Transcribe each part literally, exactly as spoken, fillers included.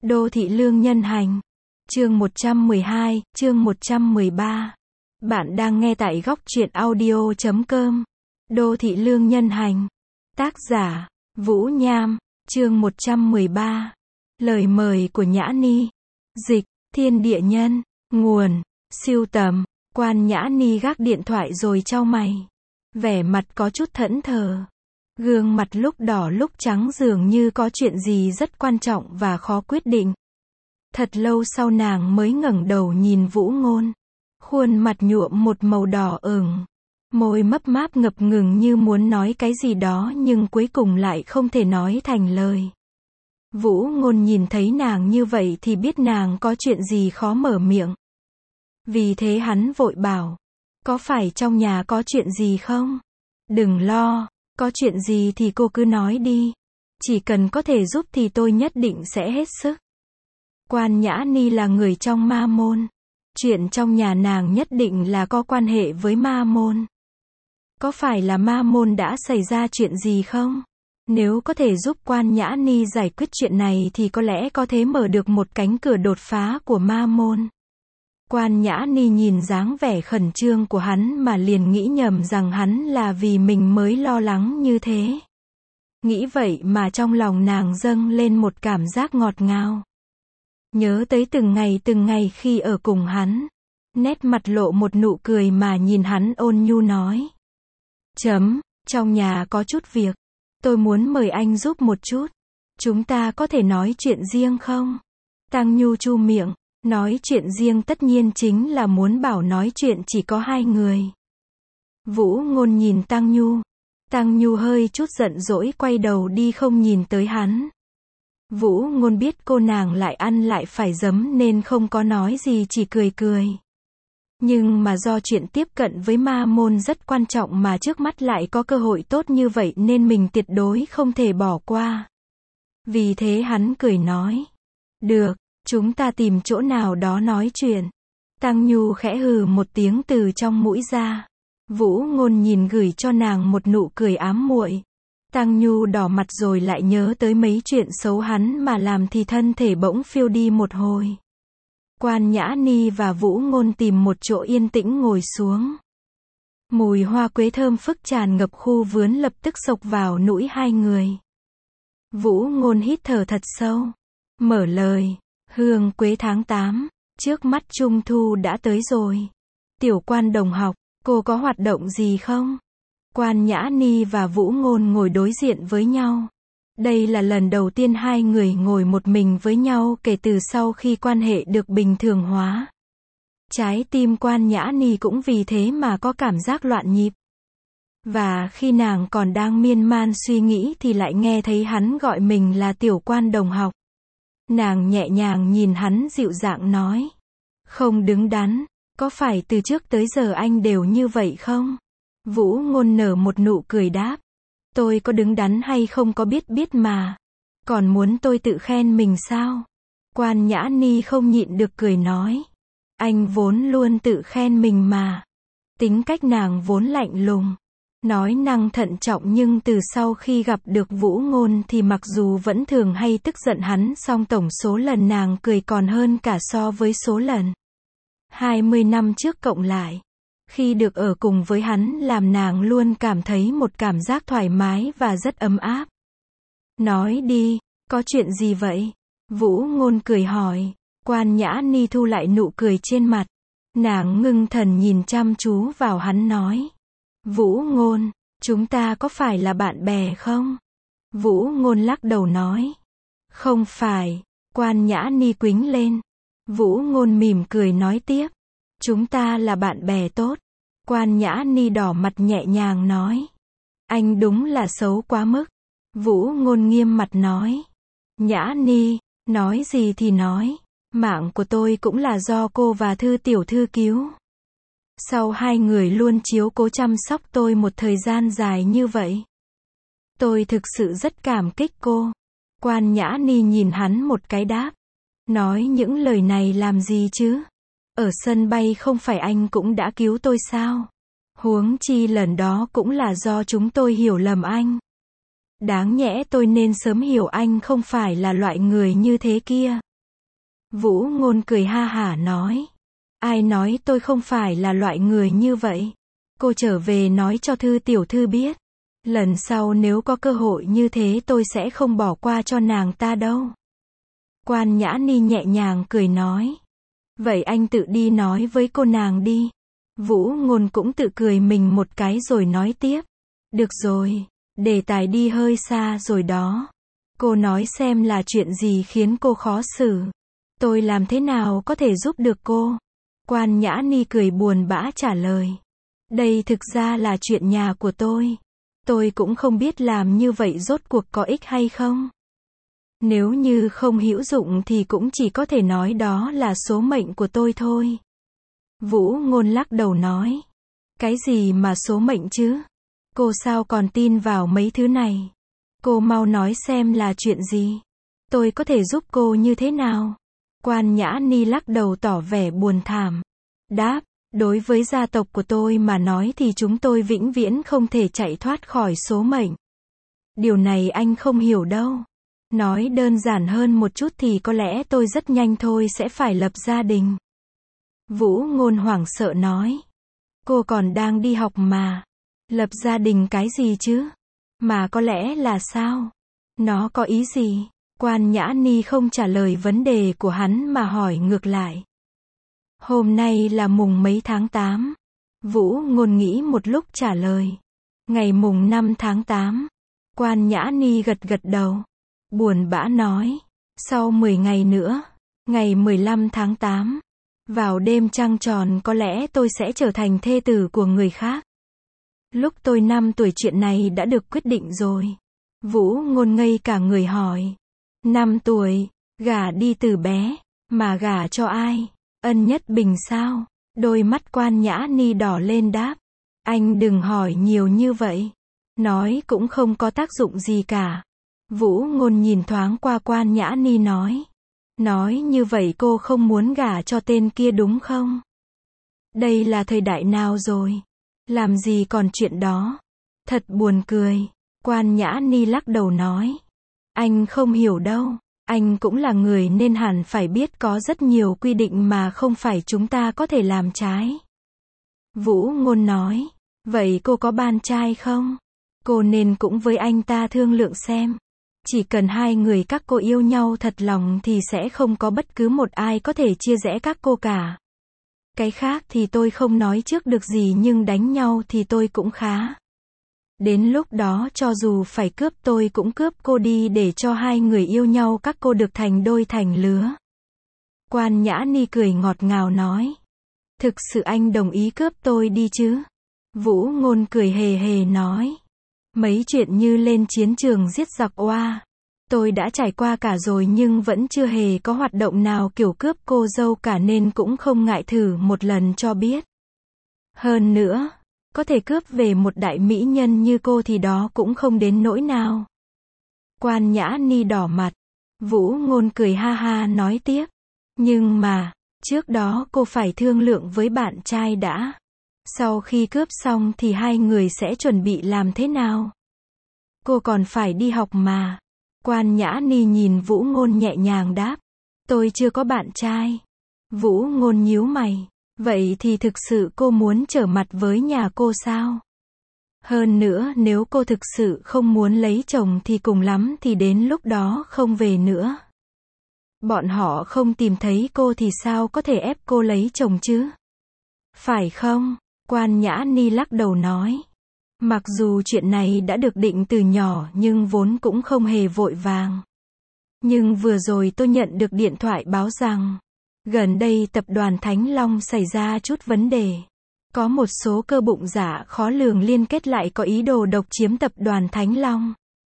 Đô thị lương nhân hành. Chương một trăm mười hai, chương một trăm mười ba. Bạn đang nghe tại góc truyện audio chấm com. Đô thị lương nhân hành. Tác giả, Vũ Nham. Chương một trăm mười ba. Lời mời của Nhã Ni. Dịch, Thiên Địa Nhân. Nguồn, Sưu tầm. Quan Nhã Ni gác điện thoại rồi chau mày. Vẻ mặt có chút thẫn thờ. Gương mặt lúc đỏ lúc trắng dường như có chuyện gì rất quan trọng và khó quyết định. Thật lâu sau nàng mới ngẩng đầu nhìn Vũ Ngôn. Khuôn mặt nhuộm một màu đỏ ửng. Môi mấp máp ngập ngừng như muốn nói cái gì đó nhưng cuối cùng lại không thể nói thành lời. Vũ Ngôn nhìn thấy nàng như vậy thì biết nàng có chuyện gì khó mở miệng. Vì thế hắn vội bảo. Có phải trong nhà có chuyện gì không? Đừng lo. Có chuyện gì thì cô cứ nói đi. Chỉ cần có thể giúp thì tôi nhất định sẽ hết sức. Quan Nhã Ni là người trong ma môn. Chuyện trong nhà nàng nhất định là có quan hệ với ma môn. Có phải là ma môn đã xảy ra chuyện gì không? Nếu có thể giúp Quan Nhã Ni giải quyết chuyện này thì có lẽ có thể mở được một cánh cửa đột phá của ma môn. Quan Nhã Ni nhìn dáng vẻ khẩn trương của hắn mà liền nghĩ nhầm rằng hắn là vì mình mới lo lắng như thế. Nghĩ vậy mà trong lòng nàng dâng lên một cảm giác ngọt ngào. Nhớ tới từng ngày từng ngày khi ở cùng hắn. Nét mặt lộ một nụ cười mà nhìn hắn ôn nhu nói. Chấm, trong nhà có chút việc. Tôi muốn mời anh giúp một chút. Chúng ta có thể nói chuyện riêng không? Tăng Nhu chu miệng. Nói chuyện riêng tất nhiên chính là muốn bảo nói chuyện chỉ có hai người. Vũ Ngôn nhìn Tăng Nhu. Tăng Nhu hơi chút giận dỗi quay đầu đi không nhìn tới hắn. Vũ Ngôn biết cô nàng lại ăn lại phải giấm nên không có nói gì chỉ cười cười. Nhưng mà do chuyện tiếp cận với ma môn rất quan trọng mà trước mắt lại có cơ hội tốt như vậy nên mình tuyệt đối không thể bỏ qua. Vì thế hắn cười nói. Được. Chúng ta tìm chỗ nào đó nói chuyện. Tăng Nhu khẽ hừ một tiếng từ trong mũi ra. Vũ Ngôn nhìn gửi cho nàng một nụ cười ám muội. Tăng Nhu đỏ mặt rồi lại nhớ tới mấy chuyện xấu hắn mà làm thì thân thể bỗng phiêu đi một hồi. Quan Nhã Ni và Vũ Ngôn tìm một chỗ yên tĩnh ngồi xuống. Mùi hoa quế thơm phức tràn ngập khu vườn lập tức xộc vào mũi hai người. Vũ Ngôn hít thở thật sâu. Mở lời. Hương quế tháng tám, trước mắt Trung Thu đã tới rồi. Tiểu Quan đồng học, cô có hoạt động gì không? Quan Nhã Ni và Vũ Ngôn ngồi đối diện với nhau. Đây là lần đầu tiên hai người ngồi một mình với nhau kể từ sau khi quan hệ được bình thường hóa. Trái tim Quan Nhã Ni cũng vì thế mà có cảm giác loạn nhịp. Và khi nàng còn đang miên man suy nghĩ thì lại nghe thấy hắn gọi mình là Tiểu Quan đồng học. Nàng nhẹ nhàng nhìn hắn dịu dàng nói. Không đứng đắn, có phải từ trước tới giờ anh đều như vậy không? Vũ Ngôn nở một nụ cười đáp. Tôi có đứng đắn hay không có biết biết mà. Còn muốn tôi tự khen mình sao? Quan Nhã Ni không nhịn được cười nói. Anh vốn luôn tự khen mình mà. Tính cách nàng vốn lạnh lùng. Nói năng thận trọng nhưng từ sau khi gặp được Vũ Ngôn thì mặc dù vẫn thường hay tức giận hắn song tổng số lần nàng cười còn hơn cả so với số lần hai mươi năm trước cộng lại. Khi được ở cùng với hắn làm nàng luôn cảm thấy một cảm giác thoải mái và rất ấm áp. Nói đi, có chuyện gì vậy? Vũ Ngôn cười hỏi. Quan Nhã Ni thu lại nụ cười trên mặt. Nàng ngưng thần nhìn chăm chú vào hắn nói. Vũ Ngôn, chúng ta có phải là bạn bè không? Vũ Ngôn lắc đầu nói. Không phải. Quan Nhã Ni quĩnh lên. Vũ Ngôn mỉm cười nói tiếp. Chúng ta là bạn bè tốt. Quan Nhã Ni đỏ mặt nhẹ nhàng nói. Anh đúng là xấu quá mức. Vũ Ngôn nghiêm mặt nói. Nhã Ni, nói gì thì nói. Mạng của tôi cũng là do cô và Thư tiểu thư cứu. Sau hai người luôn chiếu cố chăm sóc tôi một thời gian dài như vậy. Tôi thực sự rất cảm kích cô. Quan Nhã Ni nhìn hắn một cái đáp. Nói những lời này làm gì chứ? Ở sân bay không phải anh cũng đã cứu tôi sao? Huống chi lần đó cũng là do chúng tôi hiểu lầm anh. Đáng nhẽ tôi nên sớm hiểu anh không phải là loại người như thế kia. Vũ Ngôn cười ha hả nói. Ai nói tôi không phải là loại người như vậy. Cô trở về nói cho Thư tiểu thư biết. Lần sau nếu có cơ hội như thế tôi sẽ không bỏ qua cho nàng ta đâu. Quan Nhã Ni nhẹ nhàng cười nói. Vậy anh tự đi nói với cô nàng đi. Vũ Ngôn cũng tự cười mình một cái rồi nói tiếp. Được rồi, đề tài đi hơi xa rồi đó. Cô nói xem là chuyện gì khiến cô khó xử. Tôi làm thế nào có thể giúp được cô? Quan Nhã Ni cười buồn bã trả lời. Đây thực ra là chuyện nhà của tôi. Tôi cũng không biết làm như vậy rốt cuộc có ích hay không. Nếu như không hữu dụng thì cũng chỉ có thể nói đó là số mệnh của tôi thôi. Vũ Ngôn lắc đầu nói. Cái gì mà số mệnh chứ? Cô sao còn tin vào mấy thứ này? Cô mau nói xem là chuyện gì? Tôi có thể giúp cô như thế nào? Quan Nhã Ni lắc đầu tỏ vẻ buồn thảm. Đáp, đối với gia tộc của tôi mà nói thì chúng tôi vĩnh viễn không thể chạy thoát khỏi số mệnh. Điều này anh không hiểu đâu. Nói đơn giản hơn một chút thì có lẽ tôi rất nhanh thôi sẽ phải lập gia đình. Vũ Ngôn hoảng sợ nói. Cô còn đang đi học mà. Lập gia đình cái gì chứ? Mà có lẽ là sao? Nó có ý gì? Quan Nhã Ni không trả lời vấn đề của hắn mà hỏi ngược lại. Hôm nay là mùng mấy tháng tám? Vũ Ngôn nghĩ một lúc trả lời. Ngày mùng năm tháng tám. Quan Nhã Ni gật gật đầu. Buồn bã nói. Sau mười ngày nữa, ngày mười lăm tháng tám, vào đêm trăng tròn có lẽ tôi sẽ trở thành thê tử của người khác. Lúc tôi năm tuổi chuyện này đã được quyết định rồi. Vũ Ngôn ngây cả người hỏi. năm tuổi, gả đi từ bé, mà gả cho ai? Ân Nhất Bình sao? Đôi mắt Quan Nhã Ni đỏ lên đáp. Anh đừng hỏi nhiều như vậy. Nói cũng không có tác dụng gì cả. Vũ Ngôn nhìn thoáng qua Quan Nhã Ni nói. Nói như vậy cô không muốn gả cho tên kia đúng không? Đây là thời đại nào rồi? Làm gì còn chuyện đó? Thật buồn cười. Quan Nhã Ni lắc đầu nói. Anh không hiểu đâu. Anh cũng là người nên hẳn phải biết có rất nhiều quy định mà không phải chúng ta có thể làm trái. Vũ Ngôn nói. Vậy cô có bạn trai không? Cô nên cũng với anh ta thương lượng xem. Chỉ cần hai người các cô yêu nhau thật lòng thì sẽ không có bất cứ một ai có thể chia rẽ các cô cả. Cái khác thì tôi không nói trước được gì nhưng đánh nhau thì tôi cũng khá. Đến lúc đó cho dù phải cướp tôi cũng cướp cô đi để cho hai người yêu nhau các cô được thành đôi thành lứa. Quan Nhã Ni cười ngọt ngào nói. Thực sự anh đồng ý cướp tôi đi chứ? Vũ Ngôn cười hề hề nói. Mấy chuyện như lên chiến trường giết giặc oa. Tôi đã trải qua cả rồi nhưng vẫn chưa hề có hoạt động nào kiểu cướp cô dâu cả nên cũng không ngại thử một lần cho biết. Hơn nữa, có thể cướp về một đại mỹ nhân như cô thì đó cũng không đến nỗi nào. Quan Nhã Ni đỏ mặt. Vũ Ngôn cười ha ha nói tiếp. Nhưng mà, trước đó cô phải thương lượng với bạn trai đã. Sau khi cướp xong thì hai người sẽ chuẩn bị làm thế nào? Cô còn phải đi học mà. Quan Nhã Ni nhìn Vũ Ngôn nhẹ nhàng đáp. Tôi chưa có bạn trai. Vũ Ngôn nhíu mày. Vậy thì thực sự cô muốn trở mặt với nhà cô sao? Hơn nữa nếu cô thực sự không muốn lấy chồng thì cùng lắm thì đến lúc đó không về nữa. Bọn họ không tìm thấy cô thì sao có thể ép cô lấy chồng chứ? Phải không? Quan Nhã Ni lắc đầu nói. Mặc dù chuyện này đã được định từ nhỏ nhưng vốn cũng không hề vội vàng. Nhưng vừa rồi tôi nhận được điện thoại báo rằng, gần đây tập đoàn Thánh Long xảy ra chút vấn đề. Có một số cơ bụng dạ khó lường liên kết lại có ý đồ độc chiếm tập đoàn Thánh Long.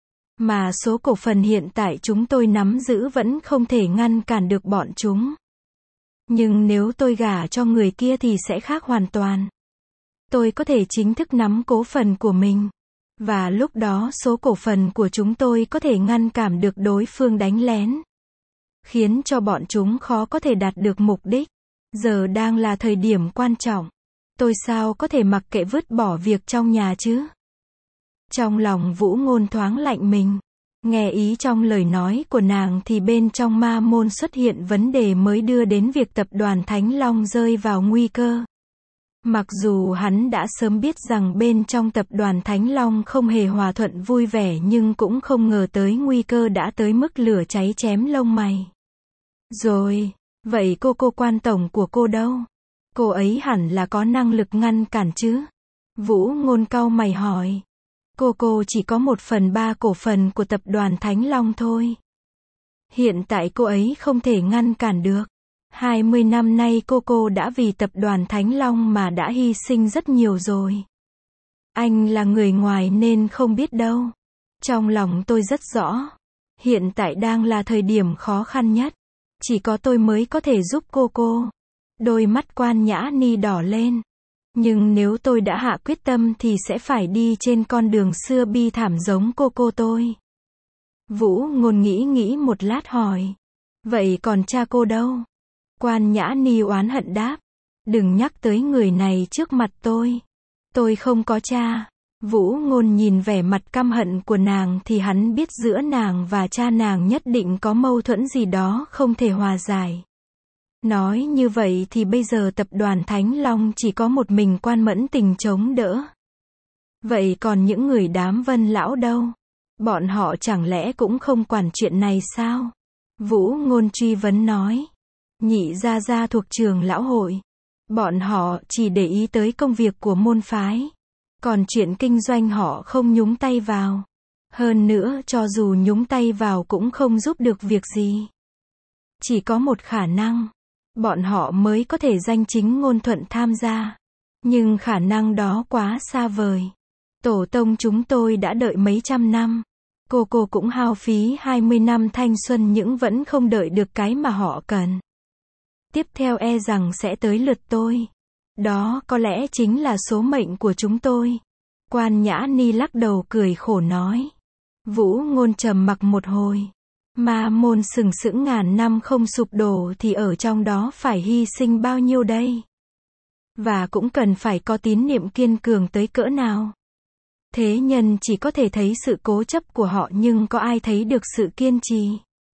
Mà số cổ phần hiện tại chúng tôi nắm giữ vẫn không thể ngăn cản được bọn chúng. Nhưng nếu tôi gả cho người kia thì sẽ khác hoàn toàn. Tôi có thể chính thức nắm cổ phần của mình. Và lúc đó số cổ phần của chúng tôi có thể ngăn cản được đối phương đánh lén. Khiến cho bọn chúng khó có thể đạt được mục đích. Giờ đang là thời điểm quan trọng. Tôi sao có thể mặc kệ vứt bỏ việc trong nhà chứ? Trong lòng Vũ Ngôn thoáng lạnh mình. Nghe ý trong lời nói của nàng thì bên trong ma môn xuất hiện vấn đề mới đưa đến việc tập đoàn Thánh Long rơi vào nguy cơ. Mặc dù hắn đã sớm biết rằng bên trong tập đoàn Thánh Long không hề hòa thuận vui vẻ nhưng cũng không ngờ tới nguy cơ đã tới mức lửa cháy chém lông mày. Rồi, vậy cô cô quan tổng của cô đâu? Cô ấy hẳn là có năng lực ngăn cản chứ? Vũ Ngôn cau mày hỏi. Cô cô chỉ có một phần ba cổ phần của tập đoàn Thánh Long thôi. Hiện tại cô ấy không thể ngăn cản được. hai mươi năm nay cô cô đã vì tập đoàn Thánh Long mà đã hy sinh rất nhiều rồi. Anh là người ngoài nên không biết đâu. Trong lòng tôi rất rõ. Hiện tại đang là thời điểm khó khăn nhất. Chỉ có tôi mới có thể giúp cô cô. Đôi mắt Quan Nhã Ni đỏ lên. Nhưng nếu tôi đã hạ quyết tâm thì sẽ phải đi trên con đường xưa bi thảm giống cô cô tôi. Vũ Ngôn nghĩ nghĩ một lát hỏi. Vậy còn cha cô đâu? Quan Nhã Ni oán hận đáp. Đừng nhắc tới người này trước mặt tôi. Tôi không có cha. Vũ Ngôn nhìn vẻ mặt căm hận của nàng thì hắn biết giữa nàng và cha nàng nhất định có mâu thuẫn gì đó không thể hòa giải. Nói như vậy thì bây giờ tập đoàn Thánh Long chỉ có một mình Quan Mẫn Tình chống đỡ. Vậy còn những người đám Vân lão đâu? Bọn họ chẳng lẽ cũng không quản chuyện này sao? Vũ Ngôn truy vấn nói. Nhị gia gia thuộc Trường lão hội. Bọn họ chỉ để ý tới công việc của môn phái. Còn chuyện kinh doanh họ không nhúng tay vào. Hơn nữa cho dù nhúng tay vào cũng không giúp được việc gì. Chỉ có một khả năng. Bọn họ mới có thể danh chính ngôn thuận tham gia. Nhưng khả năng đó quá xa vời. Tổ tông chúng tôi đã đợi mấy trăm năm. Cô cô cũng hao phí hai mươi năm thanh xuân nhưng vẫn không đợi được cái mà họ cần. Tiếp theo e rằng sẽ tới lượt tôi. Đó có lẽ chính là số mệnh của chúng tôi. Quan Nhã Ni lắc đầu cười khổ nói. Vũ Ngôn trầm mặc một hồi. Ma môn sừng sững ngàn năm không sụp đổ thì ở trong đó phải hy sinh bao nhiêu đây? Và cũng cần phải có tín niệm kiên cường tới cỡ nào? Thế nhân chỉ có thể thấy sự cố chấp của họ nhưng có ai thấy được sự kiên trì?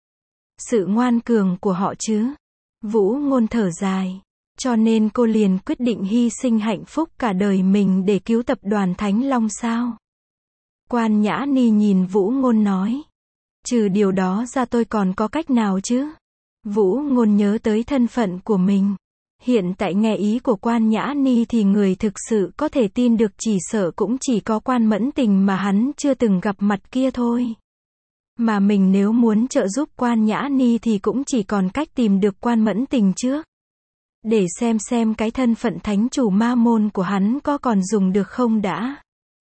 Sự ngoan cường của họ chứ? Vũ Ngôn thở dài. Cho nên cô liền quyết định hy sinh hạnh phúc cả đời mình để cứu tập đoàn Thánh Long sao? Quan Nhã Ni nhìn Vũ Ngôn nói. Trừ điều đó ra tôi còn có cách nào chứ? Vũ Ngôn nhớ tới thân phận của mình. Hiện tại nghe ý của Quan Nhã Ni thì người thực sự có thể tin được chỉ sợ cũng chỉ có Quan Mẫn Tình mà hắn chưa từng gặp mặt kia thôi. Mà mình nếu muốn trợ giúp Quan Nhã Ni thì cũng chỉ còn cách tìm được Quan Mẫn Tình trước. Để xem xem cái thân phận thánh chủ ma môn của hắn có còn dùng được không đã.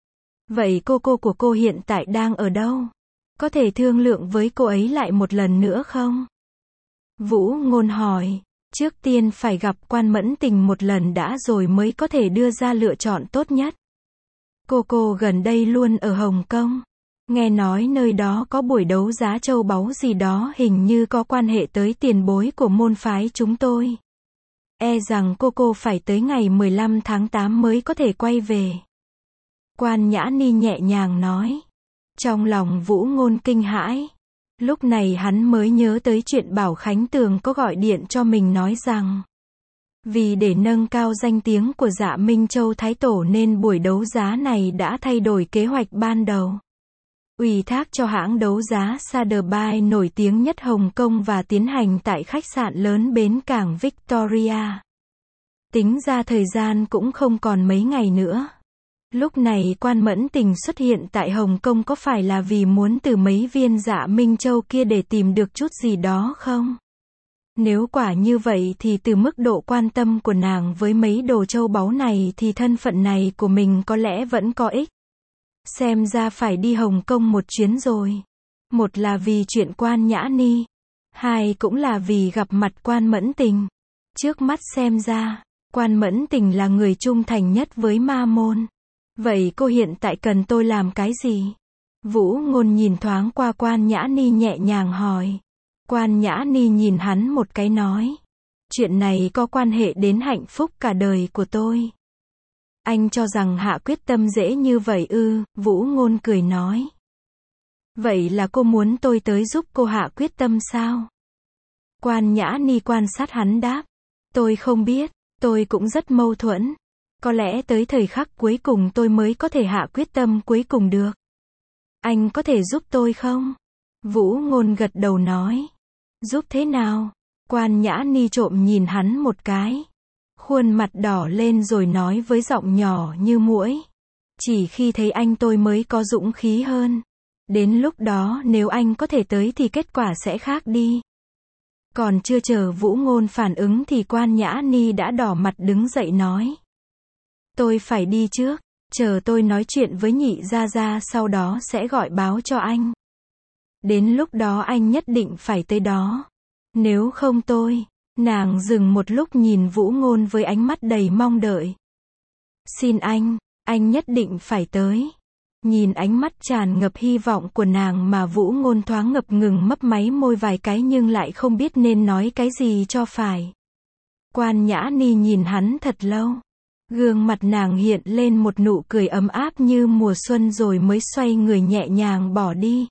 Vậy cô cô của cô hiện tại đang ở đâu? Có thể thương lượng với cô ấy lại một lần nữa không? Vũ Ngôn hỏi. Trước tiên phải gặp Quan Mẫn Tình một lần đã rồi mới có thể đưa ra lựa chọn tốt nhất. Cô cô gần đây luôn ở Hồng Kông. Nghe nói nơi đó có buổi đấu giá châu báu gì đó hình như có quan hệ tới tiền bối của môn phái chúng tôi. E rằng cô cô phải tới ngày mười lăm tháng tám mới có thể quay về. Quan Nhã Ni nhẹ nhàng nói. Trong lòng Vũ Ngôn kinh hãi. Lúc này hắn mới nhớ tới chuyện Bảo Khánh Tường có gọi điện cho mình nói rằng. Vì để nâng cao danh tiếng của Dạ Minh Châu Thái Tổ nên buổi đấu giá này đã thay đổi kế hoạch ban đầu. Ủy thác cho hãng đấu giá Sotheby's nổi tiếng nhất Hồng Kông và tiến hành tại khách sạn lớn bến cảng Victoria. Tính ra thời gian cũng không còn mấy ngày nữa. Lúc này Quan Mẫn Tình xuất hiện tại Hồng Kông có phải là vì muốn từ mấy viên Dạ Minh Châu kia để tìm được chút gì đó không? Nếu quả như vậy thì từ mức độ quan tâm của nàng với mấy đồ châu báu này thì thân phận này của mình có lẽ vẫn có ích. Xem ra phải đi Hồng Kông một chuyến rồi. Một là vì chuyện Quan Nhã Ni. Hai cũng là vì gặp mặt Quan Mẫn Tình. Trước mắt xem ra, Quan Mẫn Tình là người trung thành nhất với ma môn. Vậy cô hiện tại cần tôi làm cái gì? Vũ Ngôn nhìn thoáng qua Quan Nhã Ni nhẹ nhàng hỏi. Quan Nhã Ni nhìn hắn một cái nói. Chuyện này có quan hệ đến hạnh phúc cả đời của tôi. Anh cho rằng hạ quyết tâm dễ như vậy ư? Vũ Ngôn cười nói. Vậy là cô muốn tôi tới giúp cô hạ quyết tâm sao? Quan Nhã Ni quan sát hắn đáp. Tôi không biết, tôi cũng rất mâu thuẫn. Có lẽ tới thời khắc cuối cùng tôi mới có thể hạ quyết tâm cuối cùng được. Anh có thể giúp tôi không? Vũ Ngôn gật đầu nói. Giúp thế nào? Quan Nhã Ni trộm nhìn hắn một cái. Khuôn mặt đỏ lên rồi nói với giọng nhỏ như muỗi. Chỉ khi thấy anh tôi mới có dũng khí hơn. Đến lúc đó nếu anh có thể tới thì kết quả sẽ khác đi. Còn chưa chờ Vũ Ngôn phản ứng thì Quan Nhã Ni đã đỏ mặt đứng dậy nói. Tôi phải đi trước, chờ tôi nói chuyện với Nhị gia gia sau đó sẽ gọi báo cho anh. Đến lúc đó anh nhất định phải tới đó. Nếu không tôi, nàng dừng một lúc nhìn Vũ Ngôn với ánh mắt đầy mong đợi. Xin anh, anh nhất định phải tới. Nhìn ánh mắt tràn ngập hy vọng của nàng mà Vũ Ngôn thoáng ngập ngừng mấp máy môi vài cái nhưng lại không biết nên nói cái gì cho phải. Quan Nhã Ni nhìn hắn thật lâu. Gương mặt nàng hiện lên một nụ cười ấm áp như mùa xuân rồi mới xoay người nhẹ nhàng bỏ đi.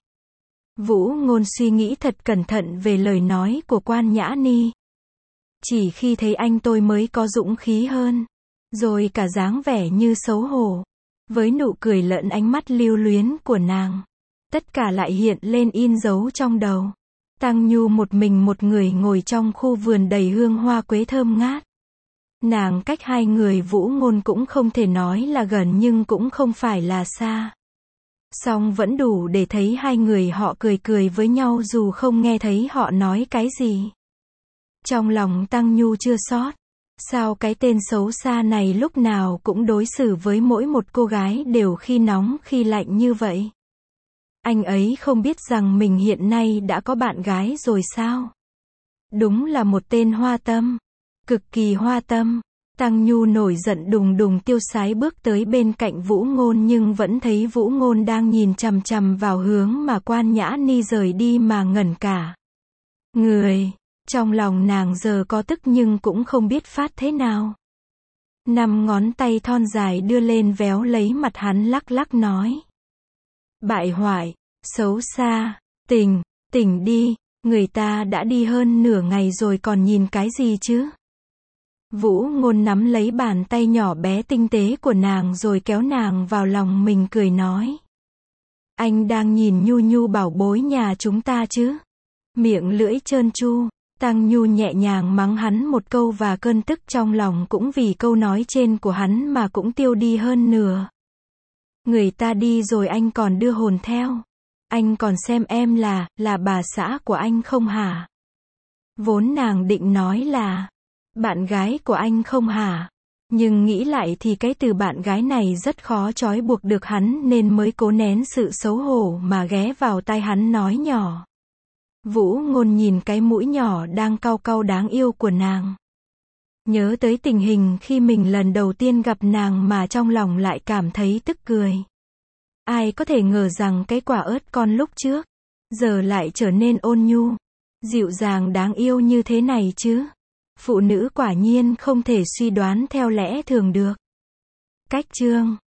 Vũ Ngôn suy nghĩ thật cẩn thận về lời nói của Quan Nhã Ni. Chỉ khi thấy anh tôi mới có dũng khí hơn. Rồi cả dáng vẻ như xấu hổ. Với nụ cười lẫn ánh mắt lưu luyến của nàng. Tất cả lại hiện lên in dấu trong đầu. Tăng Nhu một mình một người ngồi trong khu vườn đầy hương hoa quế thơm ngát. Nàng cách hai người Vũ Ngôn cũng không thể nói là gần nhưng cũng không phải là xa. Song vẫn đủ để thấy hai người họ cười cười với nhau dù không nghe thấy họ nói cái gì. Trong lòng Tăng Nhu chưa sót. Sao cái tên xấu xa này lúc nào cũng đối xử với mỗi một cô gái đều khi nóng khi lạnh như vậy? Anh ấy không biết rằng mình hiện nay đã có bạn gái rồi sao? Đúng là một tên hoa tâm. Cực kỳ hoa tâm. Tăng Nhu nổi giận đùng đùng tiêu sái bước tới bên cạnh Vũ Ngôn nhưng vẫn thấy Vũ Ngôn đang nhìn chằm chằm vào hướng mà Quan Nhã Ni rời đi mà ngẩn cả người. Trong lòng nàng giờ có tức nhưng cũng không biết phát thế nào. Năm ngón tay thon dài đưa lên véo lấy mặt hắn lắc lắc nói. Bại hoại, xấu xa, tỉnh, tỉnh đi, người ta đã đi hơn nửa ngày rồi còn nhìn cái gì chứ? Vũ Ngôn nắm lấy bàn tay nhỏ bé tinh tế của nàng rồi kéo nàng vào lòng mình cười nói. Anh đang nhìn Nhu Nhu bảo bối nhà chúng ta chứ? Miệng lưỡi trơn tru. Tăng Nhu nhẹ nhàng mắng hắn một câu và cơn tức trong lòng cũng vì câu nói trên của hắn mà cũng tiêu đi hơn nửa. Người ta đi rồi anh còn đưa hồn theo. Anh còn xem em là, là bà xã của anh không hả? Vốn nàng định nói là, bạn gái của anh không hả? Nhưng nghĩ lại thì cái từ bạn gái này rất khó trói buộc được hắn nên mới cố nén sự xấu hổ mà ghé vào tai hắn nói nhỏ. Vũ Ngôn nhìn cái mũi nhỏ đang cau cau đáng yêu của nàng. Nhớ tới tình hình khi mình lần đầu tiên gặp nàng mà trong lòng lại cảm thấy tức cười. Ai có thể ngờ rằng cái quả ớt con lúc trước, giờ lại trở nên ôn nhu, dịu dàng đáng yêu như thế này chứ. Phụ nữ quả nhiên không thể suy đoán theo lẽ thường được. Cách chương